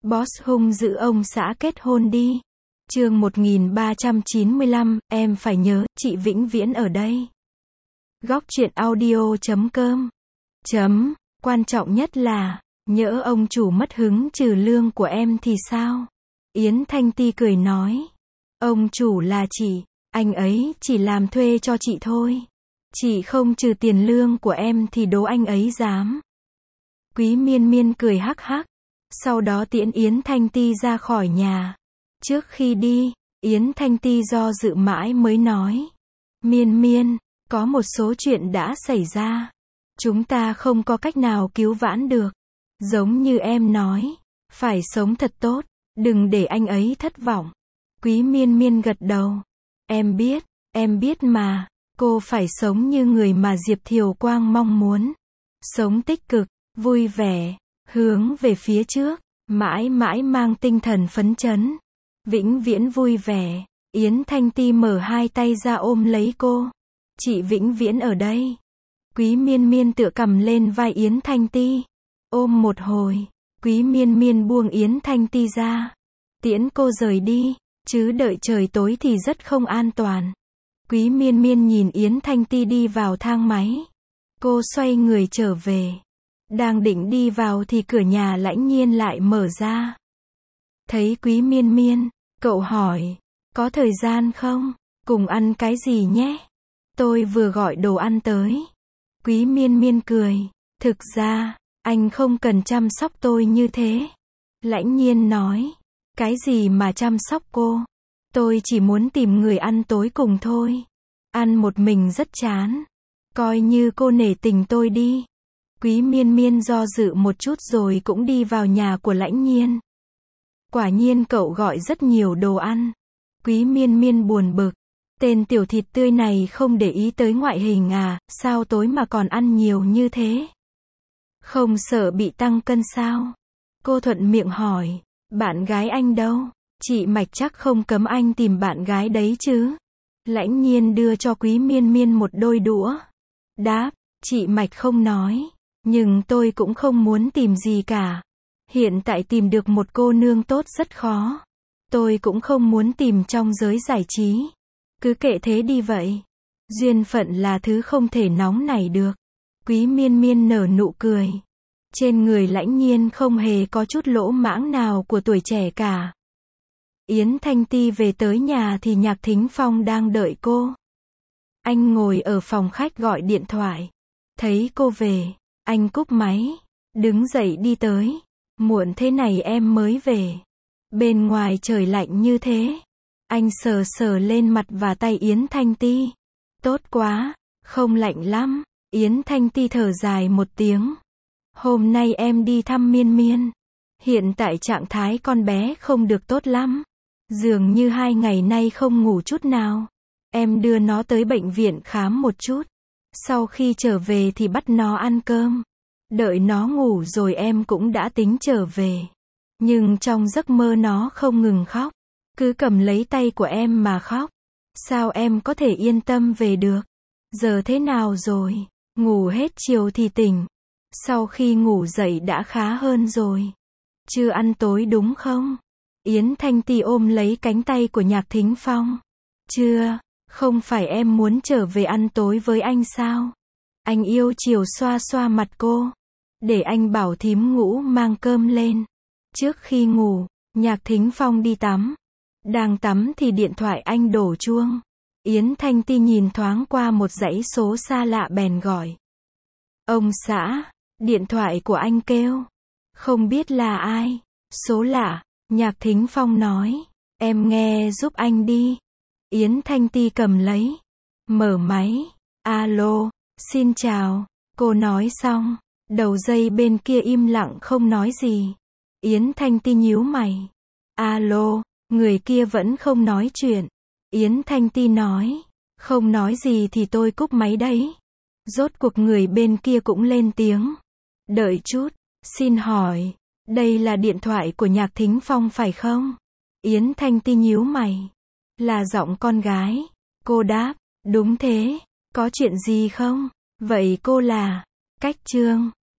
Boss hung dữ ông xã kết hôn đi. Chương 1395, em phải nhớ, chị vĩnh viễn ở đây. Góc truyện audio.com. Quan trọng nhất là, nhỡ ông chủ mất hứng trừ lương của em thì sao? Yến Thanh Ti cười nói. Ông chủ là chị, anh ấy chỉ làm thuê cho chị thôi. Chị không trừ tiền lương của em thì đố anh ấy dám. Quý Miên Miên cười hắc hắc. Sau đó tiễn Yến Thanh Ti ra khỏi nhà. Trước khi đi, Yến Thanh Ti do dự mãi mới nói. Miên Miên, có một số chuyện đã xảy ra. Chúng ta không có cách nào cứu vãn được. Giống như em nói, phải sống thật tốt, đừng để anh ấy thất vọng. Quý Miên Miên gật đầu. Em biết mà, cô phải sống như người mà Diệp Thiều Quang mong muốn. Sống tích cực, vui vẻ, hướng về phía trước, mãi mãi mang tinh thần phấn chấn. Vĩnh viễn vui vẻ. Yến Thanh Ti mở hai tay ra ôm lấy cô. Chị vĩnh viễn ở đây. Quý Miên Miên tựa cầm lên vai Yến Thanh Ti. Ôm một hồi, Quý Miên Miên buông Yến Thanh Ti ra. Tiễn cô rời đi, chứ đợi trời tối thì rất không an toàn. Quý Miên Miên nhìn Yến Thanh Ti đi vào thang máy. Cô xoay người trở về. Đang định đi vào thì cửa nhà Lãnh Nhiên lại mở ra. Thấy Quý Miên Miên, cậu hỏi, có thời gian không? Cùng ăn cái gì nhé? Tôi vừa gọi đồ ăn tới. Quý Miên Miên cười, thực ra, anh không cần chăm sóc tôi như thế. Lãnh Nhiên nói, cái gì mà chăm sóc cô? Tôi chỉ muốn tìm người ăn tối cùng thôi. Ăn một mình rất chán. Coi như cô nể tình tôi đi. Quý Miên Miên do dự một chút rồi cũng đi vào nhà của Lãnh Nhiên. Quả nhiên cậu gọi rất nhiều đồ ăn. Quý Miên Miên buồn bực. Tên tiểu thịt tươi này không để ý tới ngoại hình à, sao tối mà còn ăn nhiều như thế? Không sợ bị tăng cân sao? Cô thuận miệng hỏi, bạn gái anh đâu? Chị Mạch chắc không cấm anh tìm bạn gái đấy chứ? Lãnh Nhiên đưa cho Quý Miên Miên một đôi đũa. Đáp, chị Mạch không nói. Nhưng tôi cũng không muốn tìm gì cả. Hiện tại tìm được một cô nương tốt rất khó. Tôi cũng không muốn tìm trong giới giải trí. Cứ kệ thế đi vậy. Duyên phận là thứ không thể nóng nảy được. Quý Miên Miên nở nụ cười. Trên người Lãnh Nhiên không hề có chút lỗ mãng nào của tuổi trẻ cả. Yến Thanh Ti về tới nhà thì Nhạc Thính Phong đang đợi cô. Anh ngồi ở phòng khách gọi điện thoại. Thấy cô về, anh cúp máy. Đứng dậy đi tới. Muộn thế này em mới về. Bên ngoài trời lạnh như thế. Anh sờ sờ lên mặt và tay Yến Thanh Ti. Tốt quá, không lạnh lắm. Yến Thanh Ti thở dài một tiếng. Hôm nay em đi thăm Miên Miên. Hiện tại trạng thái con bé không được tốt lắm. Dường như 2 ngày nay không ngủ chút nào. Em đưa nó tới bệnh viện khám một chút. Sau khi trở về thì bắt nó ăn cơm. Đợi nó ngủ rồi em cũng đã tính trở về. Nhưng trong giấc mơ nó không ngừng khóc. Cứ cầm lấy tay của em mà khóc. Sao em có thể yên tâm về được? Giờ thế nào rồi? Ngủ hết chiều thì tỉnh. Sau khi ngủ dậy đã khá hơn rồi. Chưa ăn tối đúng không? Yến Thanh Ti ôm lấy cánh tay của Nhạc Thính Phong. Chưa, không phải em muốn trở về ăn tối với anh sao? Anh yêu chiều xoa xoa mặt cô. Để anh bảo thím Ngũ mang cơm lên. Trước khi ngủ, Nhạc Thính Phong đi tắm. Đang tắm thì điện thoại anh đổ chuông. Yến Thanh Ti nhìn thoáng qua một dãy số xa lạ bèn gọi. Ông xã, điện thoại của anh kêu. Không biết là ai. Số lạ, Nhạc Thính Phong nói. Em nghe giúp anh đi. Yến Thanh Ti cầm lấy. Mở máy. Alo, xin chào. Cô nói xong. Đầu dây bên kia im lặng không nói gì. Yến Thanh Ti nhíu mày. Alo, người kia vẫn không nói chuyện. Yến Thanh Ti nói. Không nói gì thì tôi cúp máy đấy. Rốt cuộc người bên kia cũng lên tiếng. Đợi chút, xin hỏi, đây là điện thoại của Nhạc Thính Phong phải không? Yến Thanh Ti nhíu mày. Là giọng con gái. Cô đáp, đúng thế, có chuyện gì không? Vậy cô là Cách Trương.